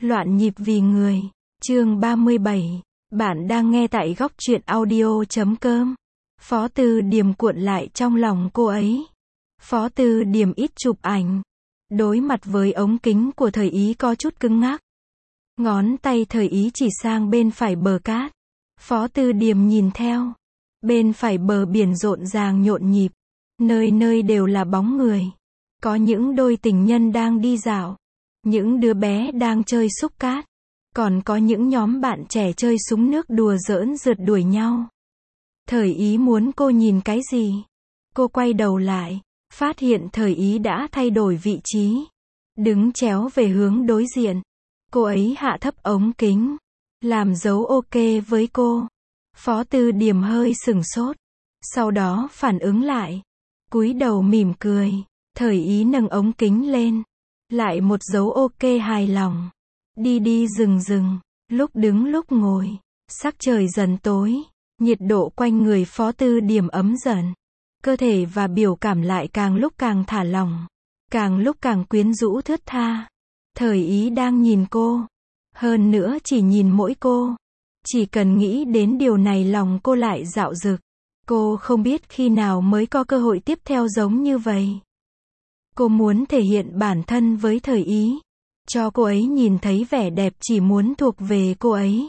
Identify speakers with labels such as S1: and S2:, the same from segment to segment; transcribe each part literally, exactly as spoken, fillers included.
S1: Loạn nhịp vì người. Chương ba mươi bảy. Bạn đang nghe tại góc truyện audio chấm com. Phó Tư Điềm cuộn lại trong lòng cô ấy. Phó Tư Điềm ít chụp ảnh. Đối mặt với ống kính của Thời Ý có chút cứng ngắc. Ngón tay Thời Ý chỉ sang bên phải bờ cát. Phó Tư Điềm nhìn theo. Bên phải bờ biển rộn ràng nhộn nhịp. Nơi nơi đều là bóng người. Có những đôi tình nhân đang đi dạo. Những đứa bé đang chơi xúc cát. Còn có những nhóm bạn trẻ chơi súng nước đùa giỡn rượt đuổi nhau. Thời Ý muốn cô nhìn cái gì? Cô quay đầu lại, phát hiện Thời Ý đã thay đổi vị trí. Đứng chéo về hướng đối diện. Cô ấy hạ thấp ống kính, làm dấu ok với cô. Phó Tư Điềm hơi sửng sốt. Sau đó phản ứng lại. Cúi đầu mỉm cười. Thời Ý nâng ống kính lên. Lại một dấu ok hài lòng. Đi đi dừng dừng. Lúc đứng lúc ngồi. Sắc trời dần tối. Nhiệt độ quanh người Phó Tư Điềm ấm dần. Cơ thể và biểu cảm lại càng lúc càng thả lỏng. Càng lúc càng quyến rũ thướt tha. Thời Ý đang nhìn cô. Hơn nữa chỉ nhìn mỗi cô. Chỉ cần nghĩ đến điều này lòng cô lại dạo dực. Cô không biết khi nào mới có cơ hội tiếp theo giống như vậy. Cô muốn thể hiện bản thân với Thời Ý. Cho cô ấy nhìn thấy vẻ đẹp chỉ muốn thuộc về cô ấy.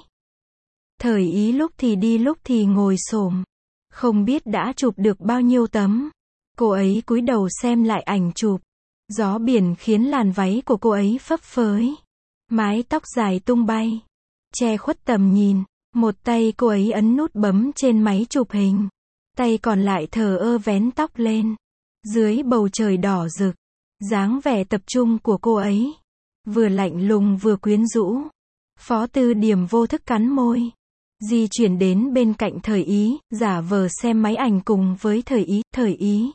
S1: Thời Ý lúc thì đi lúc thì ngồi xổm. Không biết đã chụp được bao nhiêu tấm. Cô ấy cúi đầu xem lại ảnh chụp. Gió biển khiến làn váy của cô ấy phấp phới. Mái tóc dài tung bay. Che khuất tầm nhìn. Một tay cô ấy ấn nút bấm trên máy chụp hình. Tay còn lại thờ ơ vén tóc lên. Dưới bầu trời đỏ rực. Dáng vẻ tập trung của cô ấy. Vừa lạnh lùng vừa quyến rũ. Phó Tư Điềm vô thức cắn môi. Di chuyển đến bên cạnh Thời Ý, giả vờ xem máy ảnh cùng với Thời Ý, Thời Ý.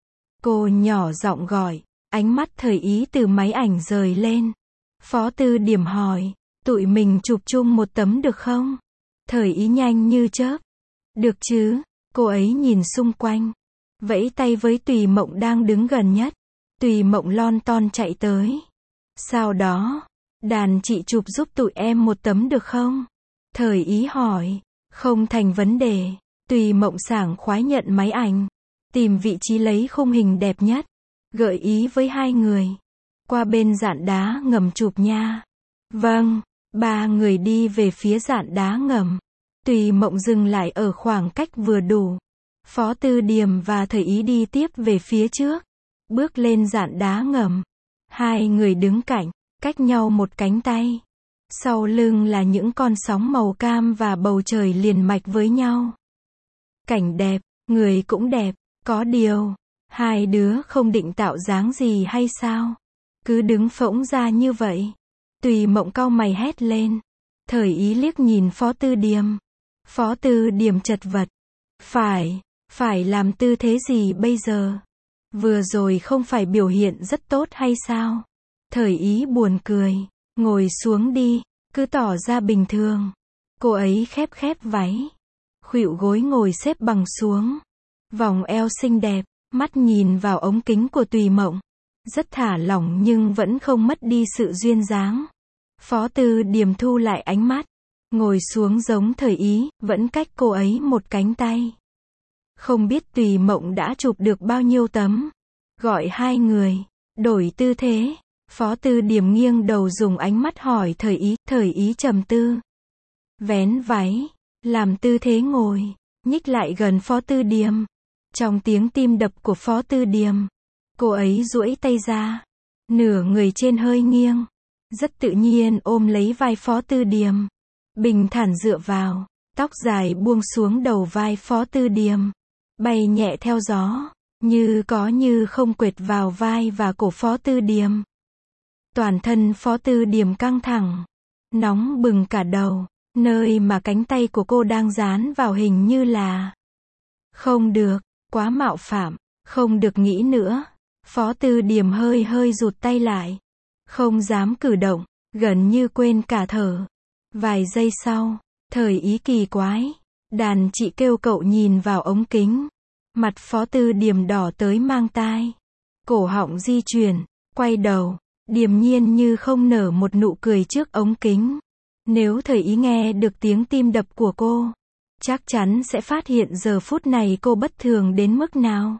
S1: Cô nhỏ giọng gọi, ánh mắt Thời Ý từ máy ảnh rời lên. Phó Tư Điềm hỏi, tụi mình chụp chung một tấm được không? Thời Ý nhanh như chớp. Được chứ, cô ấy nhìn xung quanh. Vẫy tay với Tùy Mộng đang đứng gần nhất. Tùy Mộng lon ton chạy tới. Sau đó, đàn chị chụp giúp tụi em một tấm được không? Thời Ý hỏi. Không thành vấn đề. Tùy Mộng sảng khoái nhận máy ảnh. Tìm vị trí lấy khung hình đẹp nhất. Gợi ý với hai người. Qua bên dạn đá ngầm chụp nha. Vâng. Ba người đi về phía dạn đá ngầm. Tùy Mộng dừng lại ở khoảng cách vừa đủ. Phó Tư Điềm và Thời Ý đi tiếp về phía trước. Bước lên dạn đá ngầm. Hai người đứng cạnh, cách nhau một cánh tay. Sau lưng là những con sóng màu cam và bầu trời liền mạch với nhau. Cảnh đẹp, người cũng đẹp, có điều, hai đứa không định tạo dáng gì hay sao? Cứ đứng phỗng ra như vậy. Tùy Mộng cau mày hét lên. Thời Ý liếc nhìn Phó Tư Điềm. Phó Tư Điềm chật vật. Phải, phải làm tư thế gì bây giờ? Vừa rồi không phải biểu hiện rất tốt hay sao? Thời Ý buồn cười. Ngồi xuống đi, cứ tỏ ra bình thường. Cô ấy khép khép váy. Khuỵu gối ngồi xếp bằng xuống. Vòng eo xinh đẹp, mắt nhìn vào ống kính của Tùy Mộng. Rất thả lỏng nhưng vẫn không mất đi sự duyên dáng. Phó Tư Điềm thu lại ánh mắt. Ngồi xuống giống Thời Ý, vẫn cách cô ấy một cánh tay. Không biết Tùy Mộng đã chụp được bao nhiêu tấm. Gọi hai người. Đổi tư thế. Phó Tư Điềm nghiêng đầu dùng ánh mắt hỏi Thời Ý. Thời Ý trầm tư. Vén váy. Làm tư thế ngồi. Nhích lại gần Phó Tư Điềm. Trong tiếng tim đập của Phó Tư Điềm. Cô ấy duỗi tay ra. Nửa người trên hơi nghiêng. Rất tự nhiên ôm lấy vai Phó Tư Điềm. Bình thản dựa vào. Tóc dài buông xuống đầu vai Phó Tư Điềm. Bay nhẹ theo gió. Như có như không quệt vào vai và cổ Phó Tư Điềm. Toàn thân Phó Tư Điềm căng thẳng. Nóng bừng cả đầu. Nơi mà cánh tay của cô đang dán vào hình như là... Không được, quá mạo phạm. Không được nghĩ nữa. Phó Tư Điềm hơi hơi rụt tay lại. Không dám cử động. Gần như quên cả thở. Vài giây sau, Thời Ý kỳ quái. Đàn chị kêu cậu nhìn vào ống kính. Mặt Phó Tư Điềm đỏ tới mang tai. Cổ họng di chuyển. Quay đầu. điềm nhiên như không nở một nụ cười trước ống kính. Nếu Thời Ý nghe được tiếng tim đập của cô, chắc chắn sẽ phát hiện giờ phút này cô bất thường đến mức nào.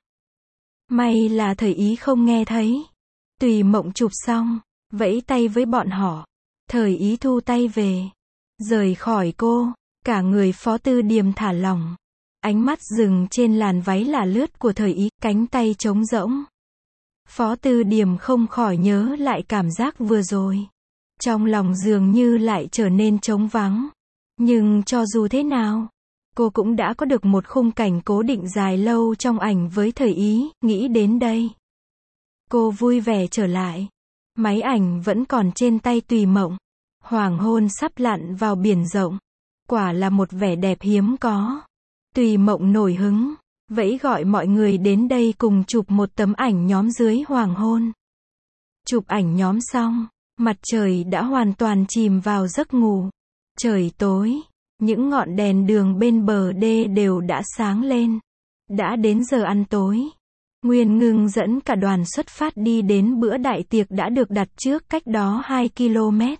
S1: May là Thời Ý không nghe thấy. Tùy Mộng chụp xong, vẫy tay với bọn họ. Thời Ý thu tay về, rời khỏi cô, cả người Phó Tư Điềm thả lỏng. Ánh mắt dừng trên làn váy lả lướt của Thời Ý, cánh tay trống rỗng. Phó Tư Điềm không khỏi nhớ lại cảm giác vừa rồi. Trong lòng dường như lại trở nên trống vắng. Nhưng cho dù thế nào, cô cũng đã có được một khung cảnh cố định dài lâu trong ảnh với Thời Ý, nghĩ đến đây. Cô vui vẻ trở lại. Máy ảnh vẫn còn trên tay Tùy Mộng. Hoàng hôn sắp lặn vào biển rộng. Quả là một vẻ đẹp hiếm có. Tùy Mộng nổi hứng, vẫy gọi mọi người đến đây cùng chụp một tấm ảnh nhóm dưới hoàng hôn. Chụp ảnh nhóm xong, mặt trời đã hoàn toàn chìm vào giấc ngủ. Trời tối, những ngọn đèn đường bên bờ đê đều đã sáng lên. Đã đến giờ ăn tối. Nguyên Ngưng dẫn cả đoàn xuất phát đi đến bữa đại tiệc đã được đặt trước cách đó hai ki lô mét.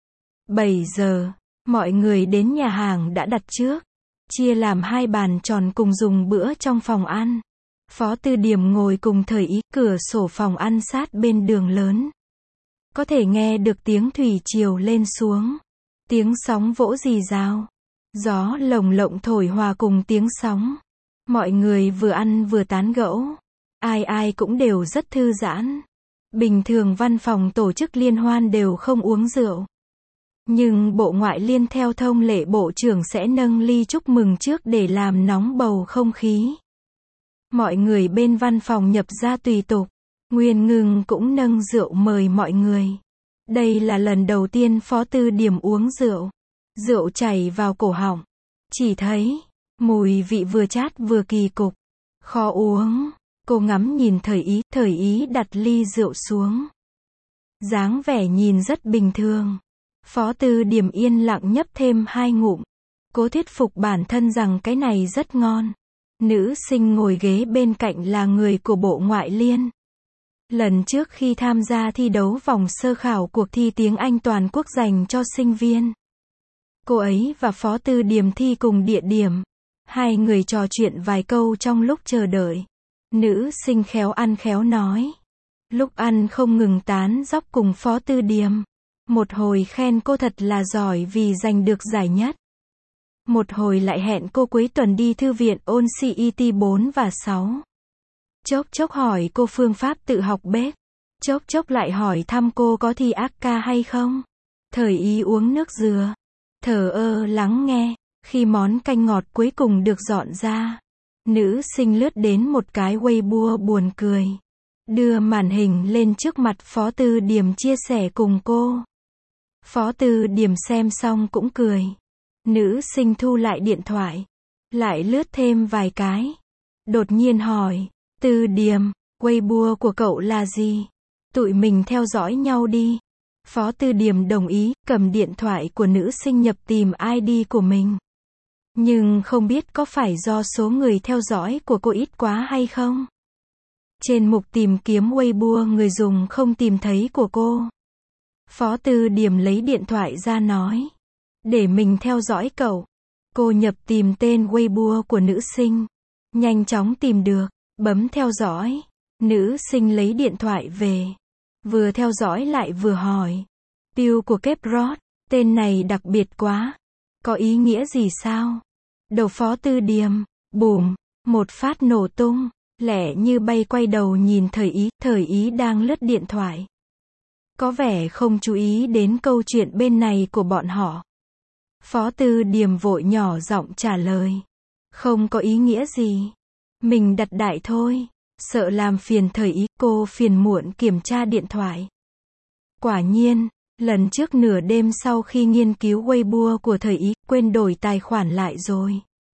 S1: bảy giờ, mọi người đến nhà hàng đã đặt trước. Chia làm hai bàn tròn cùng dùng bữa trong phòng ăn. Phó Tư Điềm ngồi cùng Thời Ý, cửa sổ phòng ăn sát bên đường lớn. Có thể nghe được tiếng thủy triều lên xuống. Tiếng sóng vỗ rì rào. Gió lồng lộng thổi hòa cùng tiếng sóng. Mọi người vừa ăn vừa tán gẫu. Ai ai cũng đều rất thư giãn. Bình thường văn phòng tổ chức liên hoan đều không uống rượu. Nhưng Bộ Ngoại Liên theo thông lệ Bộ trưởng sẽ nâng ly chúc mừng trước để làm nóng bầu không khí. Mọi người bên văn phòng nhập ra tùy tục. Nguyên Ngưng cũng nâng rượu mời mọi người. Đây là lần đầu tiên Phó Tư Điềm uống rượu. Rượu chảy vào cổ họng. Chỉ thấy, mùi vị vừa chát vừa kỳ cục. Khó uống. Cô ngắm nhìn Thời Ý, Thời Ý đặt ly rượu xuống. Dáng vẻ nhìn rất bình thường. Phó Tư Điềm yên lặng nhấp thêm hai ngụm. Cố thuyết phục bản thân rằng cái này rất ngon. Nữ sinh ngồi ghế bên cạnh là người của Bộ Ngoại Liên. Lần trước khi tham gia thi đấu vòng sơ khảo cuộc thi tiếng Anh toàn quốc dành cho sinh viên, cô ấy và Phó Tư Điềm thi cùng địa điểm. Hai người trò chuyện vài câu trong lúc chờ đợi. Nữ sinh khéo ăn khéo nói. Lúc ăn không ngừng tán dóc cùng Phó Tư Điềm. Một hồi khen cô thật là giỏi vì giành được giải nhất. Một hồi lại hẹn cô cuối tuần đi thư viện ôn xê e tê bốn và sáu. Chốc chốc hỏi cô phương pháp tự học bếp. Chốc chốc lại hỏi thăm cô có thi ác ca hay không. Thời Ý uống nước dừa. Thờ ơ lắng nghe. Khi món canh ngọt cuối cùng được dọn ra, nữ sinh lướt đến một cái Weibo buồn cười. Đưa màn hình lên trước mặt Phó Tư Điềm chia sẻ cùng cô. Phó Tư Điềm xem xong cũng cười. Nữ sinh thu lại điện thoại. Lại lướt thêm vài cái. Đột nhiên hỏi, Tư Điềm, Weibo của cậu là gì? Tụi mình theo dõi nhau đi. Phó Tư Điềm đồng ý, cầm điện thoại của nữ sinh nhập tìm i đê của mình. Nhưng không biết có phải do số người theo dõi của cô ít quá hay không? Trên mục tìm kiếm Weibo người dùng không tìm thấy của cô. Phó Tư Điềm lấy điện thoại ra nói. Để mình theo dõi cậu. Cô nhập tìm tên Weibo của nữ sinh. Nhanh chóng tìm được, bấm theo dõi. Nữ sinh lấy điện thoại về. Vừa theo dõi lại vừa hỏi. Piu của Keprot, tên này đặc biệt quá. Có ý nghĩa gì sao? Đầu Phó Tư Điềm, bùm, một phát nổ tung, lẻ như bay quay đầu nhìn Thời Ý, Thời Ý đang lướt điện thoại. Có vẻ không chú ý đến câu chuyện bên này của bọn họ. Phó Tư Điềm vội nhỏ giọng trả lời. Không có ý nghĩa gì. Mình đặt đại thôi. Sợ làm phiền Thời Ý, cô phiền muộn kiểm tra điện thoại. Quả nhiên, lần trước nửa đêm sau khi nghiên cứu Weibo của Thời Ý, quên đổi tài khoản lại rồi.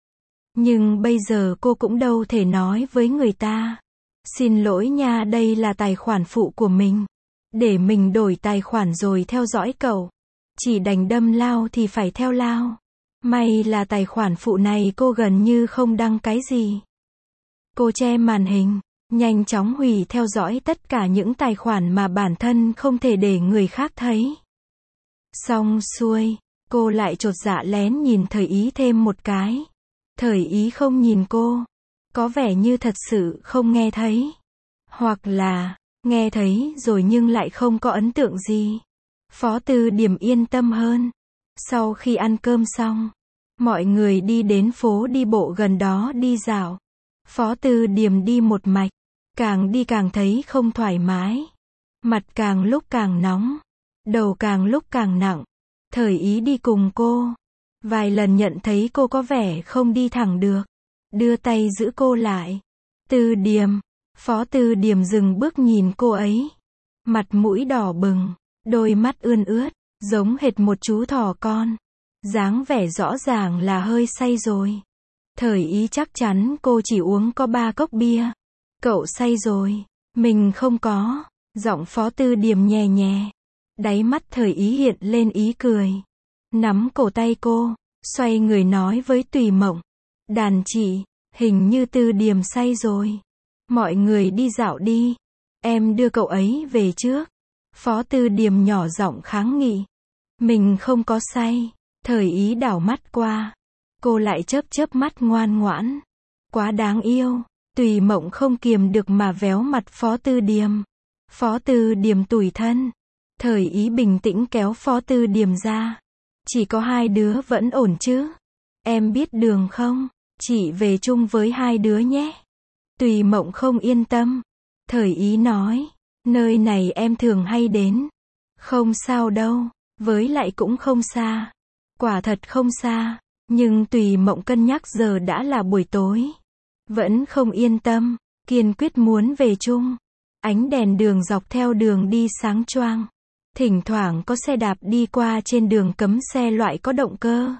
S1: Nhưng bây giờ cô cũng đâu thể nói với người ta. Xin lỗi nha, đây là tài khoản phụ của mình. Để mình đổi tài khoản rồi theo dõi cậu. Chỉ đành đâm lao thì phải theo lao. May là tài khoản phụ này cô gần như không đăng cái gì. Cô che màn hình, nhanh chóng hủy theo dõi tất cả những tài khoản mà bản thân không thể để người khác thấy. Xong xuôi, cô lại chột dạ lén nhìn Thời Ý thêm một cái. Thời Ý không nhìn cô, có vẻ như thật sự không nghe thấy. Hoặc là, nghe thấy rồi nhưng lại không có ấn tượng gì. Phó Tư Điềm yên tâm hơn. Sau khi ăn cơm xong, mọi người đi đến phố đi bộ gần đó đi dạo. Phó Tư Điềm đi một mạch, càng đi càng thấy không thoải mái. Mặt càng lúc càng nóng, đầu càng lúc càng nặng. Thời Ý đi cùng cô. Vài lần nhận thấy cô có vẻ không đi thẳng được. Đưa tay giữ cô lại. Tư Điềm. Phó Tư Điềm dừng bước nhìn cô ấy. Mặt mũi đỏ bừng, đôi mắt ươn ướt, giống hệt một chú thỏ con. Dáng vẻ rõ ràng là hơi say rồi. Thời Ý chắc chắn cô chỉ uống có ba cốc bia. Cậu say rồi. Mình không có. Giọng Phó Tư Điềm nhẹ nhẹ. Đáy mắt Thời Ý hiện lên ý cười. Nắm cổ tay cô, xoay người nói với Tùy Mộng. Đàn chị, hình như Tư Điềm say rồi. Mọi người đi dạo đi. Em đưa cậu ấy về trước. Phó Tư Điềm nhỏ giọng kháng nghị. Mình không có say. Thời Ý đảo mắt qua. Cô lại chớp chớp mắt ngoan ngoãn. Quá đáng yêu. Tùy Mộng không kiềm được mà véo mặt Phó Tư Điềm. Phó Tư Điềm tủi thân. Thời Ý bình tĩnh kéo Phó Tư Điềm ra. Chỉ có hai đứa vẫn ổn chứ? Em biết đường không? Chị về chung với hai đứa nhé. Tùy Mộng không yên tâm. Thời Ý nói. Nơi này em thường hay đến. Không sao đâu. Với lại cũng không xa. Quả thật không xa. Nhưng Tùy Mộng cân nhắc giờ đã là buổi tối. Vẫn không yên tâm. Kiên quyết muốn về chung. Ánh đèn đường dọc theo đường đi sáng choang. Thỉnh thoảng có xe đạp đi qua trên đường cấm xe loại có động cơ.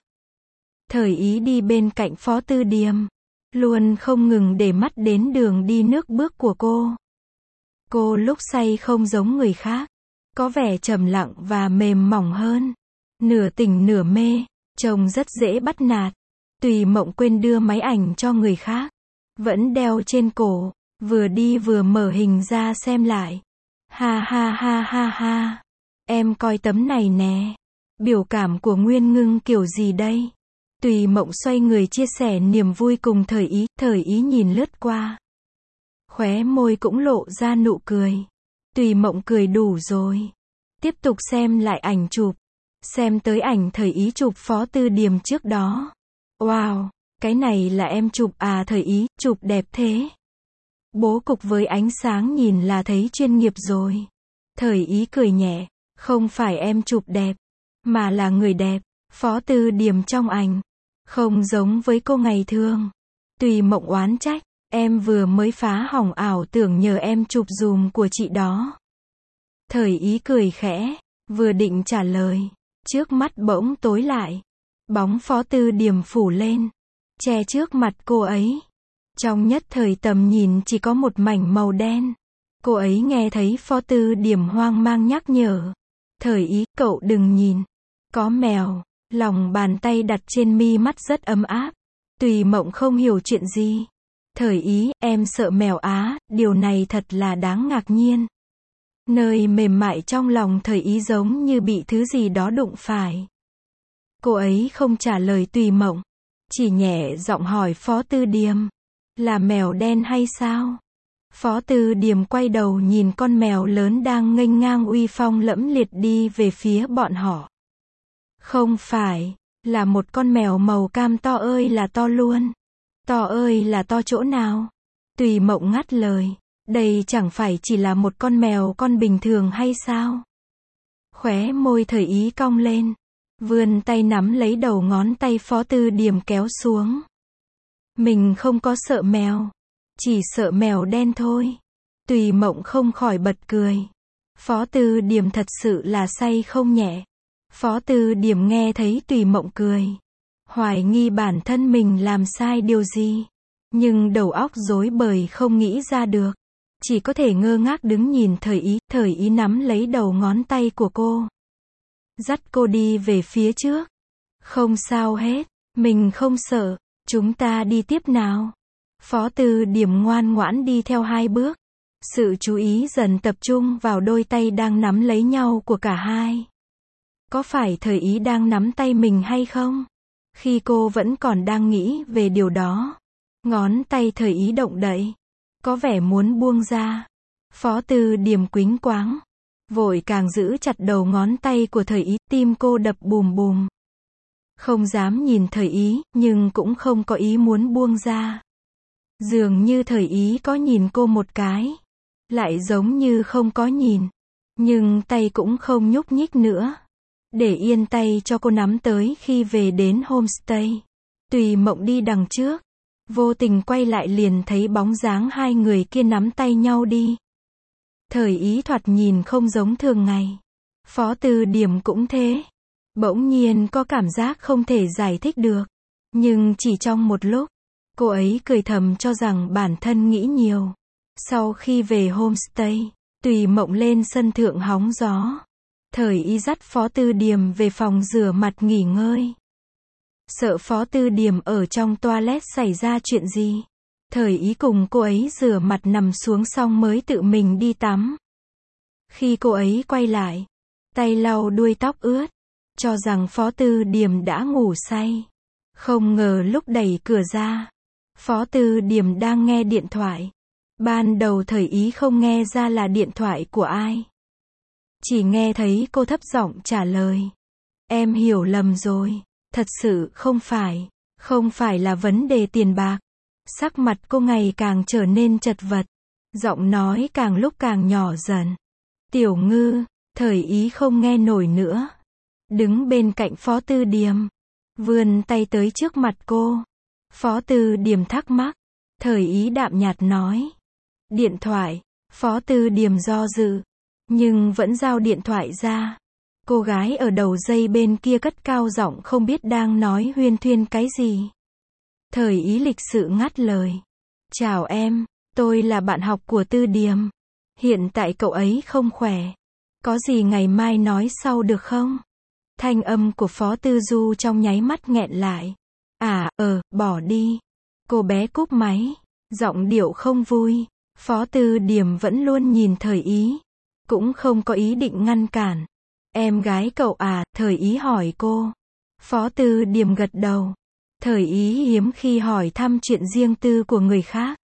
S1: Thời Ý đi bên cạnh Phó Tư Điềm. Luôn không ngừng để mắt đến đường đi nước bước của cô. Cô lúc say không giống người khác. Có vẻ trầm lặng và mềm mỏng hơn. Nửa tỉnh nửa mê. Trông rất dễ bắt nạt. Tùy Mộng quên đưa máy ảnh cho người khác. Vẫn đeo trên cổ. Vừa đi vừa mở hình ra xem lại. Ha ha ha ha ha. Em coi tấm này nè. Biểu cảm của Nguyên Ngưng kiểu gì đây? Tùy Mộng xoay người chia sẻ niềm vui cùng Thời Ý. Thời Ý nhìn lướt qua. Khóe môi cũng lộ ra nụ cười. Tùy Mộng cười đủ rồi. Tiếp tục xem lại ảnh chụp. Xem tới ảnh Thời Ý chụp Phó Tư Điềm trước đó. Wow, cái này là em chụp à? Thời Ý, chụp đẹp thế. Bố cục với ánh sáng nhìn là thấy chuyên nghiệp rồi. Thời Ý cười nhẹ. Không phải em chụp đẹp, mà là người đẹp. Phó Tư Điềm trong ảnh. Không giống với cô ngày thường. Tùy Mộng oán trách. Em vừa mới phá hỏng ảo tưởng nhờ em chụp dùm của chị đó. Thời Ý cười khẽ. Vừa định trả lời. Trước mắt bỗng tối lại. Bóng Phó Tư Điềm phủ lên. Che trước mặt cô ấy. Trong nhất thời tầm nhìn chỉ có một mảnh màu đen. Cô ấy nghe thấy Phó Tư Điềm hoang mang nhắc nhở. Thời Ý, cậu đừng nhìn. Có mèo. Lòng bàn tay đặt trên mi mắt rất ấm áp. Tùy Mộng không hiểu chuyện gì. Thời Ý, em sợ mèo á, điều này thật là đáng ngạc nhiên. Nơi mềm mại trong lòng Thời Ý giống như bị thứ gì đó đụng phải. Cô ấy không trả lời Tùy Mộng. Chỉ nhẹ giọng hỏi Phó Tư Điềm. Là mèo đen hay sao? Phó Tư Điềm quay đầu nhìn con mèo lớn đang nghênh ngang uy phong lẫm liệt đi về phía bọn họ. Không phải, là một con mèo màu cam to ơi là to luôn. To ơi là to chỗ nào? Tùy Mộng ngắt lời. Đây chẳng phải chỉ là một con mèo con bình thường hay sao? Khóe môi Thời Ý cong lên. Vươn tay nắm lấy đầu ngón tay Phó Tư Điềm kéo xuống. Mình không có sợ mèo. Chỉ sợ mèo đen thôi. Tùy Mộng không khỏi bật cười. Phó Tư Điềm thật sự là say không nhẹ. Phó Tư Điềm nghe thấy Tùy Mộng cười. Hoài nghi bản thân mình làm sai điều gì. Nhưng đầu óc rối bời không nghĩ ra được. Chỉ có thể ngơ ngác đứng nhìn Thời Ý. Thời Ý nắm lấy đầu ngón tay của cô. Dắt cô đi về phía trước. Không sao hết. Mình không sợ. Chúng ta đi tiếp nào. Phó Tư Điểm ngoan ngoãn đi theo hai bước. Sự chú ý dần tập trung vào đôi tay đang nắm lấy nhau của cả hai. Có phải Thời Ý đang nắm tay mình hay không? Khi cô vẫn còn đang nghĩ về điều đó, ngón tay Thời Ý động đậy, có vẻ muốn buông ra. Phó Tư Điểm quýnh quáng, vội càng giữ chặt đầu ngón tay của Thời Ý, tim cô đập bùm bùm. Không dám nhìn Thời Ý, nhưng cũng không có ý muốn buông ra. Dường như Thời Ý có nhìn cô một cái, lại giống như không có nhìn, nhưng tay cũng không nhúc nhích nữa. Để yên tay cho cô nắm tới khi về đến homestay. Tùy Mộng đi đằng trước, vô tình quay lại liền thấy bóng dáng hai người kia nắm tay nhau đi. Thời Ý thoạt nhìn không giống thường ngày. Phó Tư Điểm cũng thế. Bỗng nhiên có cảm giác không thể giải thích được. Nhưng chỉ trong một lúc, cô ấy cười thầm cho rằng bản thân nghĩ nhiều. Sau khi về homestay, Tùy Mộng lên sân thượng hóng gió. Thời Ý dắt Phó Tư Điểm về phòng rửa mặt nghỉ ngơi. Sợ Phó Tư Điểm ở trong toilet xảy ra chuyện gì, Thời Ý cùng cô ấy rửa mặt nằm xuống xong mới tự mình đi tắm. Khi cô ấy quay lại, tay lau đuôi tóc ướt, cho rằng Phó Tư Điểm đã ngủ say. Không ngờ lúc đẩy cửa ra, Phó Tư Điểm đang nghe điện thoại. Ban đầu Thời Ý không nghe ra là điện thoại của ai. Chỉ nghe thấy cô thấp giọng trả lời. Em hiểu lầm rồi. Thật sự không phải. Không phải là vấn đề tiền bạc. Sắc mặt cô ngày càng trở nên chật vật. Giọng nói càng lúc càng nhỏ dần. Tiểu Ngư, Thời Ý không nghe nổi nữa. Đứng bên cạnh Phó Tư Điểm, vươn tay tới trước mặt cô. Phó Tư Điểm thắc mắc. Thời Ý đạm nhạt nói. Điện thoại. Phó Tư Điểm do dự, nhưng vẫn giao điện thoại ra. Cô gái ở đầu dây bên kia cất cao giọng không biết đang nói huyên thuyên cái gì. Thời Ý lịch sự ngắt lời. Chào em, tôi là bạn học của Tư Điểm. Hiện tại cậu ấy không khỏe. Có gì ngày mai nói sau được không? Thanh âm của Phó Tư Du trong nháy mắt nghẹn lại. À, ờ, bỏ đi. Cô bé cúp máy. Giọng điệu không vui. Phó Tư Điểm vẫn luôn nhìn Thời Ý. Cũng không có ý định ngăn cản. Em gái cậu à, Thời Ý hỏi cô. Phó Tư Điểm gật đầu. Thời Ý hiếm khi hỏi thăm chuyện riêng tư của người khác.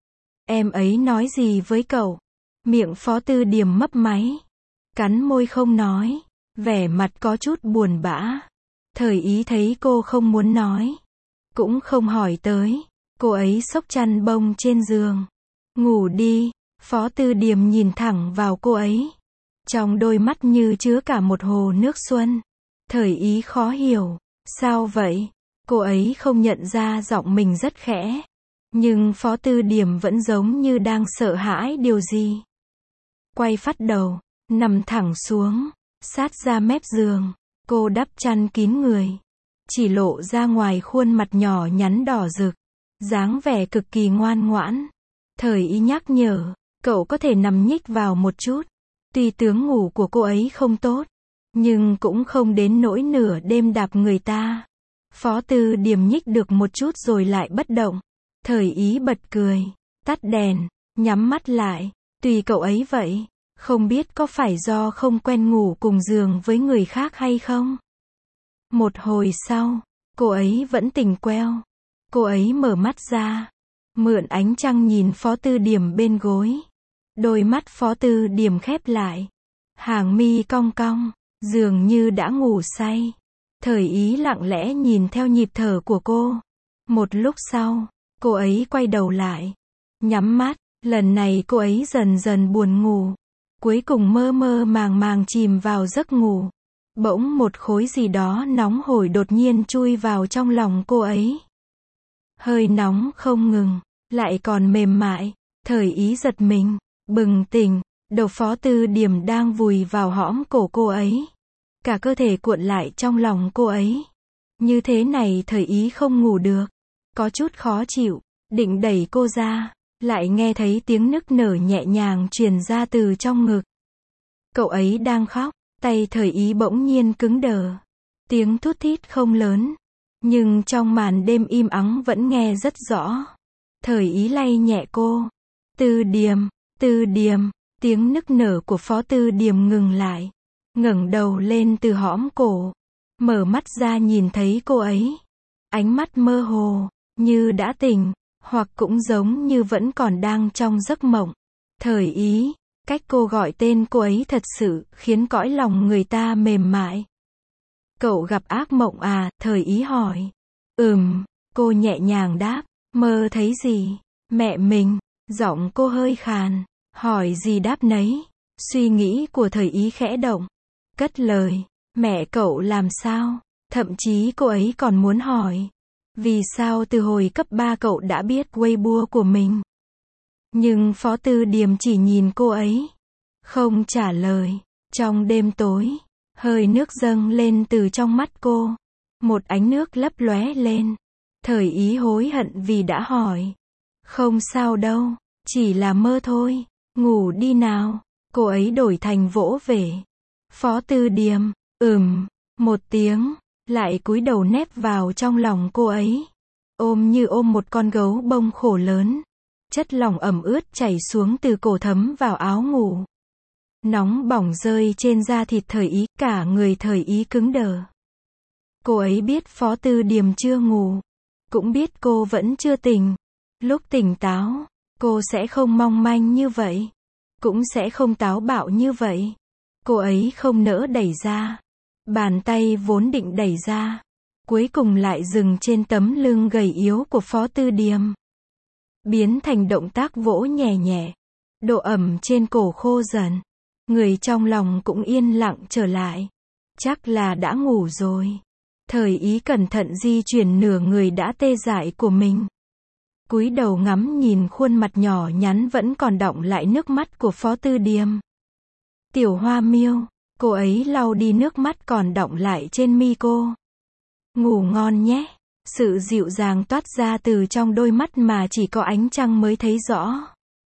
S1: Em ấy nói gì với cậu? Miệng Phó Tư Điểm mấp máy. Cắn môi không nói. Vẻ mặt có chút buồn bã. Thời Ý thấy cô không muốn nói, cũng không hỏi tới. Cô ấy xốc chăn bông trên giường. Ngủ đi. Phó Tư Điểm nhìn thẳng vào cô ấy. Trong đôi mắt như chứa cả một hồ nước xuân. Thời Ý khó hiểu. Sao vậy? Cô ấy không nhận ra giọng mình rất khẽ. Nhưng Phó Tư Điểm vẫn giống như đang sợ hãi điều gì. Quay phát đầu, nằm thẳng xuống, sát ra mép giường. Cô đắp chăn kín người. Chỉ lộ ra ngoài khuôn mặt nhỏ nhắn đỏ rực. Dáng vẻ cực kỳ ngoan ngoãn. Thời Ý nhắc nhở. Cậu có thể nằm nhích vào một chút. Tuy tướng ngủ của cô ấy không tốt, nhưng cũng không đến nỗi nửa đêm đạp người ta. Phó Tư Điểm nhích được một chút rồi lại bất động. Thời Ý bật cười. Tắt đèn, nhắm mắt lại. Tùy cậu ấy vậy. Không biết có phải do không quen ngủ cùng giường với người khác hay không? Một hồi sau, cô ấy vẫn tỉnh queo. Cô ấy mở mắt ra, mượn ánh trăng nhìn Phó Tư Điểm bên gối. Đôi mắt Phó Tư Điểm khép lại. Hàng mi cong cong, dường như đã ngủ say. Thời Ý lặng lẽ nhìn theo nhịp thở của cô. Một lúc sau, cô ấy quay đầu lại. Nhắm mắt, lần này cô ấy dần dần buồn ngủ. Cuối cùng mơ mơ màng màng chìm vào giấc ngủ. Bỗng một khối gì đó nóng hổi đột nhiên chui vào trong lòng cô ấy. Hơi nóng không ngừng, lại còn mềm mại. Thời Ý giật mình, bừng tỉnh. Đầu Phó Tư Điểm đang vùi vào hõm cổ cô ấy. Cả cơ thể cuộn lại trong lòng cô ấy. Như thế này Thời Ý không ngủ được. Có chút khó chịu, định đẩy cô ra. Lại nghe thấy tiếng nức nở nhẹ nhàng truyền ra từ trong ngực. Cậu ấy đang khóc. Tay Thời Ý bỗng nhiên cứng đờ. Tiếng thút thít không lớn, nhưng trong màn đêm im ắng vẫn nghe rất rõ. Thời Ý lay nhẹ cô. Tư Điềm, Tư Điềm, tiếng nức nở của Phó Tư Điềm ngừng lại. Ngẩng đầu lên từ hõm cổ. Mở mắt ra nhìn thấy cô ấy. Ánh mắt mơ hồ, như đã tỉnh, hoặc cũng giống như vẫn còn đang trong giấc mộng. Thời Ý, cách cô gọi tên cô ấy thật sự khiến cõi lòng người ta mềm mại. Cậu gặp ác mộng à? Thời Ý hỏi. Ừm, cô nhẹ nhàng đáp. Mơ thấy gì? Mẹ mình. Giọng cô hơi khàn. Hỏi gì đáp nấy. Suy nghĩ của Thời Ý khẽ động. Cất lời. Mẹ cậu làm sao? Thậm chí cô ấy còn muốn hỏi. Vì sao từ hồi cấp ba cậu đã biết Weibo của mình? Nhưng Phó Tư Điềm chỉ nhìn cô ấy. Không trả lời. Trong đêm tối, hơi nước dâng lên từ trong mắt cô. Một ánh nước lấp lóe lên. Thời Ý hối hận vì đã hỏi. Không sao đâu, chỉ là mơ thôi. Ngủ đi nào. Cô ấy đổi thành vỗ về. Phó Tư Điềm, ừm, một tiếng, lại cúi đầu nép vào trong lòng cô ấy. Ôm như ôm một con gấu bông khổ lớn. Chất lỏng ẩm ướt chảy xuống từ cổ thấm vào áo ngủ. Nóng bỏng rơi trên da thịt Thời Ý, cả người Thời Ý cứng đờ. Cô ấy biết Phó Tư Điềm chưa ngủ. Cũng biết cô vẫn chưa tỉnh. Lúc tỉnh táo, cô sẽ không mong manh như vậy. Cũng sẽ không táo bạo như vậy. Cô ấy không nỡ đẩy ra. Bàn tay vốn định đẩy ra. Cuối cùng lại dừng trên tấm lưng gầy yếu của Phó Tư Điềm. Biến thành động tác vỗ nhẹ nhẹ. Độ ẩm trên cổ khô dần. Người trong lòng cũng yên lặng trở lại. Chắc là đã ngủ rồi. Thời Ý cẩn thận di chuyển nửa người đã tê dại của mình. Cúi đầu ngắm nhìn khuôn mặt nhỏ nhắn vẫn còn đọng lại nước mắt của Phó Tư Điềm. Tiểu Hoa Miêu, cô ấy lau đi nước mắt còn đọng lại trên mi cô. Ngủ ngon nhé. Sự dịu dàng toát ra từ trong đôi mắt mà chỉ có ánh trăng mới thấy rõ.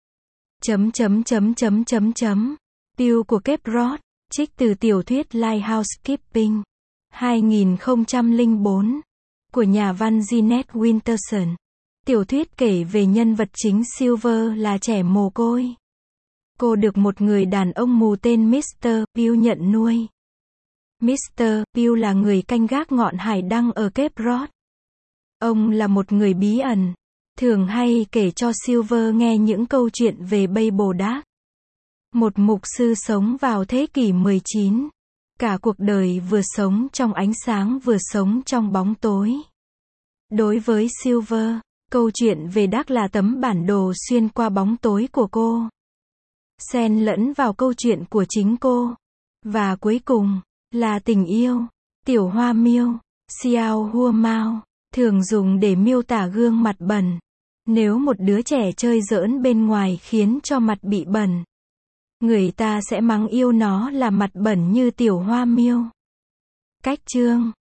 S1: Chấm chấm chấm chấm chấm chấm. Piu của Cape Rod, trích từ tiểu thuyết Lighthouse Keeping, hai nghìn không trăm lẻ bốn, của nhà văn Jeanette Winterson. Tiểu thuyết kể về nhân vật chính Silver là trẻ mồ côi. Cô được một người đàn ông mù tên mít tơ Piu nhận nuôi. mít tơ Piu là người canh gác ngọn hải đăng ở Cape Rod. Ông là một người bí ẩn, thường hay kể cho Silver nghe những câu chuyện về Bay Bồ Đát. Một mục sư sống vào thế kỷ mười chín. Cả cuộc đời vừa sống trong ánh sáng vừa sống trong bóng tối. Đối với Silver, câu chuyện về Đác là tấm bản đồ xuyên qua bóng tối của cô. Xen lẫn vào câu chuyện của chính cô. Và cuối cùng, là tình yêu. Tiểu Hoa Miêu, Xiao Hua Mao, thường dùng để miêu tả gương mặt bẩn. Nếu một đứa trẻ chơi giỡn bên ngoài khiến cho mặt bị bẩn, người ta sẽ mắng yêu nó là mặt bẩn như Tiểu Hoa Miêu. Cách chương